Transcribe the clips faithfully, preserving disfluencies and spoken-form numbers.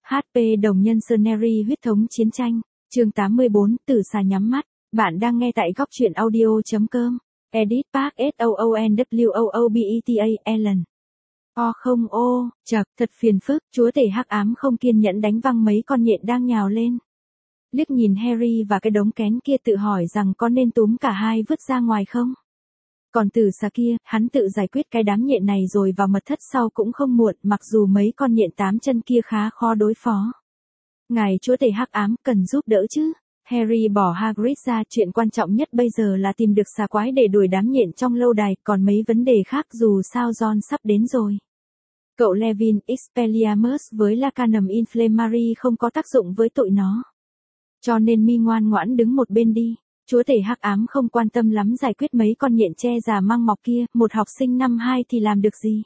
hát pê đồng nhân Scenery huyết thống chiến tranh, chương tám mươi bốn, Tử xà nhắm mắt. Bạn đang nghe tại góc truyện audio.com. Edit Park S O O N W O O B E T A Ellen. O không ô, chật, thật phiền phức, chúa tể hắc ám không kiên nhẫn đánh văng mấy con nhện đang nhào lên. Liếc nhìn Harry và cái đống kén kia tự hỏi rằng có nên túm cả hai vứt ra ngoài không? Còn tử xà kia, hắn tự giải quyết cái đám nhện này rồi vào mật thất sau cũng không muộn, mặc dù mấy con nhện tám chân kia khá khó đối phó. Ngài chúa tể hắc ám cần giúp đỡ chứ? Harry bỏ Hagrid ra, chuyện quan trọng nhất bây giờ là tìm được xà quái để đuổi đám nhện trong lâu đài, còn mấy vấn đề khác dù sao Ron sắp đến rồi. Cậu Levin Expelliarmus với Lacanum Inflammary không có tác dụng với tụi nó. Cho nên mi ngoan ngoãn đứng một bên đi. Chúa tể hắc ám không quan tâm lắm giải quyết mấy con nhện che già mang mọc kia, một học sinh năm hai thì làm được gì.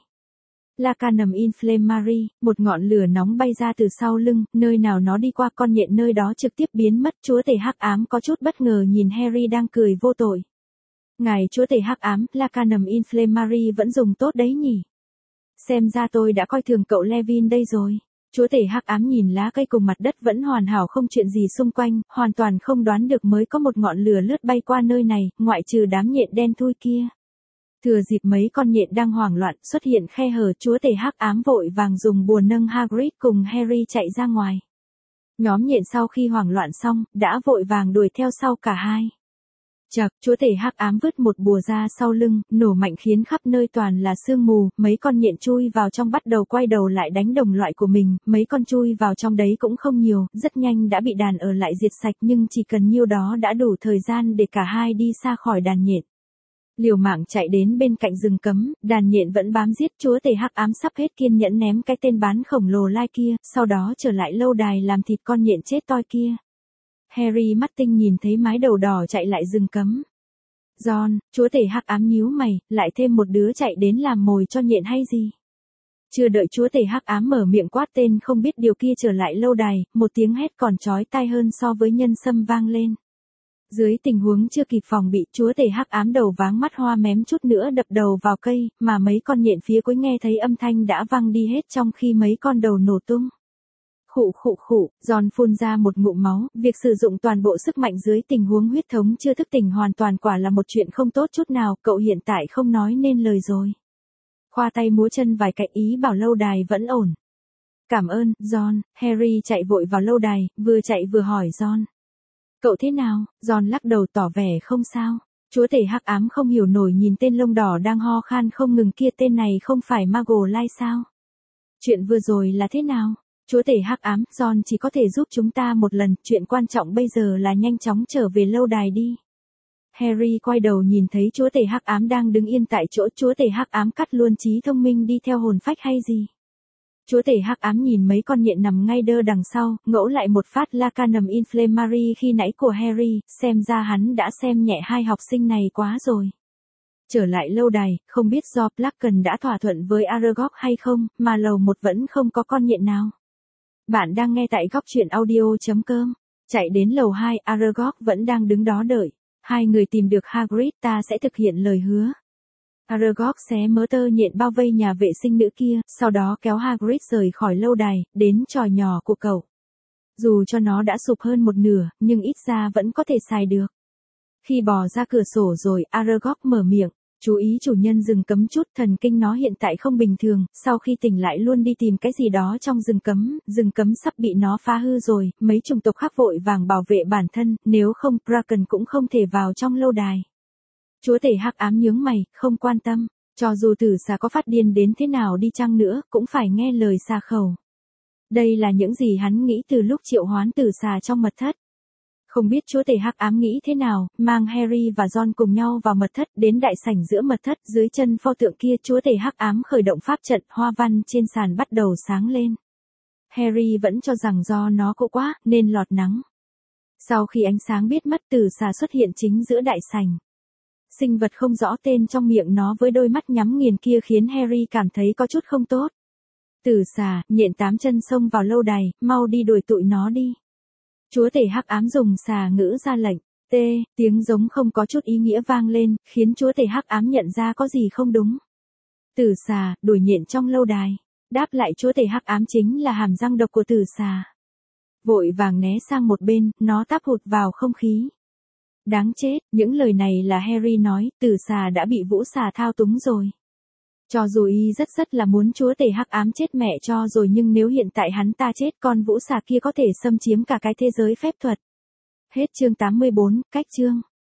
Lacanum Inflammary, một ngọn lửa nóng bay ra từ sau lưng, nơi nào nó đi qua con nhện nơi đó trực tiếp biến mất. Chúa tể hắc ám có chút bất ngờ nhìn Harry đang cười vô tội. Ngài chúa tể hắc ám, Lacanum Inflammary vẫn dùng tốt đấy nhỉ? Xem ra tôi đã coi thường cậu Levin đây rồi. Chúa tể hắc ám nhìn lá cây cùng mặt đất vẫn hoàn hảo không chuyện gì xung quanh, hoàn toàn không đoán được mới có một ngọn lửa lướt bay qua nơi này, ngoại trừ đám nhện đen thui kia. Thừa dịp mấy con nhện đang hoảng loạn xuất hiện khe hở, chúa tể hắc ám vội vàng dùng bùa nâng Hagrid cùng Harry chạy ra ngoài. Nhóm nhện sau khi hoảng loạn xong, đã vội vàng đuổi theo sau cả hai. Chật, chúa tể hắc ám vứt một bùa ra sau lưng, nổ mạnh khiến khắp nơi toàn là sương mù, mấy con nhện chui vào trong bắt đầu quay đầu lại đánh đồng loại của mình, mấy con chui vào trong đấy cũng không nhiều, rất nhanh đã bị đàn ở lại diệt sạch nhưng chỉ cần nhiêu đó đã đủ thời gian để cả hai đi xa khỏi đàn nhện. Liều mạng chạy đến bên cạnh rừng cấm, đàn nhện vẫn bám giết, chúa tể hắc ám sắp hết kiên nhẫn ném cái tên bán khổng lồ lai kia, sau đó trở lại lâu đài làm thịt con nhện chết toi kia. Harry mắt tinh nhìn thấy mái đầu đỏ chạy lại rừng cấm. Ron, chúa tể hắc ám nhíu mày, lại thêm một đứa chạy đến làm mồi cho nhện hay gì? Chưa đợi chúa tể hắc ám mở miệng quát tên không biết điều kia trở lại lâu đài, một tiếng hét còn chói tai hơn so với nhân sâm vang lên. Dưới tình huống chưa kịp phòng bị, chúa tể hắc ám đầu váng mắt hoa mém chút nữa đập đầu vào cây, mà mấy con nhện phía cuối nghe thấy âm thanh đã văng đi hết trong khi mấy con đầu nổ tung. Khụ khụ khụ, Ron phun ra một ngụm máu, việc sử dụng toàn bộ sức mạnh dưới tình huống huyết thống chưa thức tỉnh hoàn toàn quả là một chuyện không tốt chút nào, cậu hiện tại không nói nên lời rồi. Khoa tay múa chân vài cái ý bảo lâu đài vẫn ổn. Cảm ơn, Ron. Harry chạy vội vào lâu đài, vừa chạy vừa hỏi Ron. Cậu thế nào? Ron lắc đầu tỏ vẻ không sao. Chúa tể hắc ám không hiểu nổi nhìn tên lông đỏ đang ho khan không ngừng kia, tên này không phải Muggle Lai sao? Chuyện vừa rồi là thế nào? Chúa tể hắc ám, Ron chỉ có thể giúp chúng ta một lần, chuyện quan trọng bây giờ là nhanh chóng trở về lâu đài đi. Harry quay đầu nhìn thấy chúa tể hắc ám đang đứng yên tại chỗ, chúa tể hắc ám cắt luôn trí thông minh đi theo hồn phách hay gì? Chúa tể hắc ám nhìn mấy con nhện nằm ngay đơ đằng sau, ngẫu lại một phát Lacanum Inflammary khi nãy của Harry, xem ra hắn đã xem nhẹ hai học sinh này quá rồi. Trở lại lâu đài, không biết do Plucken đã thỏa thuận với Aragog hay không, mà lầu một vẫn không có con nhện nào. Bạn đang nghe tại góc truyện audio.com. Chạy đến lầu hai, Aragog vẫn đang đứng đó đợi. Hai người tìm được Hagrid, ta sẽ thực hiện lời hứa. Aragog xé mớ tơ nhện bao vây nhà vệ sinh nữ kia, sau đó kéo Hagrid rời khỏi lâu đài, đến tròi nhỏ của cậu. Dù cho nó đã sụp hơn một nửa, nhưng ít ra vẫn có thể xài được. Khi bò ra cửa sổ rồi, Aragog mở miệng. Chú ý chủ nhân rừng cấm chút, thần kinh nó hiện tại không bình thường, sau khi tỉnh lại luôn đi tìm cái gì đó trong rừng cấm, rừng cấm sắp bị nó phá hư rồi, mấy chủng tộc khác vội vàng bảo vệ bản thân, nếu không Kraken cũng không thể vào trong lâu đài. Chúa tể hắc ám nhướng mày, không quan tâm, cho dù tử xà có phát điên đến thế nào đi chăng nữa, cũng phải nghe lời xà khẩu. Đây là những gì hắn nghĩ từ lúc triệu hoán tử xà trong mật thất. Không biết chúa tể hắc ám nghĩ thế nào, mang Harry và Ron cùng nhau vào mật thất, đến đại sảnh giữa mật thất, dưới chân pho tượng kia chúa tể hắc ám khởi động pháp trận, hoa văn trên sàn bắt đầu sáng lên. Harry vẫn cho rằng do nó cũ quá, nên lọt nắng. Sau khi ánh sáng biết mất, tử xà xuất hiện chính giữa đại sảnh. Sinh vật không rõ tên trong miệng nó với đôi mắt nhắm nghiền kia khiến Harry cảm thấy có chút không tốt. Tử xà, nhện tám chân xông vào lâu đài, mau đi đuổi tụi nó đi. Chúa tể hắc ám dùng xà ngữ ra lệnh. T, tiếng giống không có chút ý nghĩa vang lên, khiến chúa tể hắc ám nhận ra có gì không đúng. Tử xà, đuổi nhện trong lâu đài. Đáp lại chúa tể hắc ám chính là hàm răng độc của tử xà. Vội vàng né sang một bên, nó táp hụt vào không khí. Đáng chết, những lời này là Harry nói, tử xà đã bị vũ xà thao túng rồi. Cho dù y rất rất là muốn chúa tể hắc ám chết mẹ cho rồi, nhưng nếu hiện tại hắn ta chết, con vũ xà kia có thể xâm chiếm cả cái thế giới phép thuật. Hết chương tám mươi bốn, cách chương.